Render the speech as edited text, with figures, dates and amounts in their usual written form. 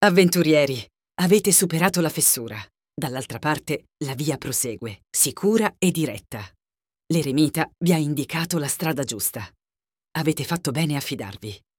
Avventurieri, avete superato la fessura. Dall'altra parte la via prosegue, sicura e diretta. L'eremita vi ha indicato la strada giusta. Avete fatto bene a fidarvi.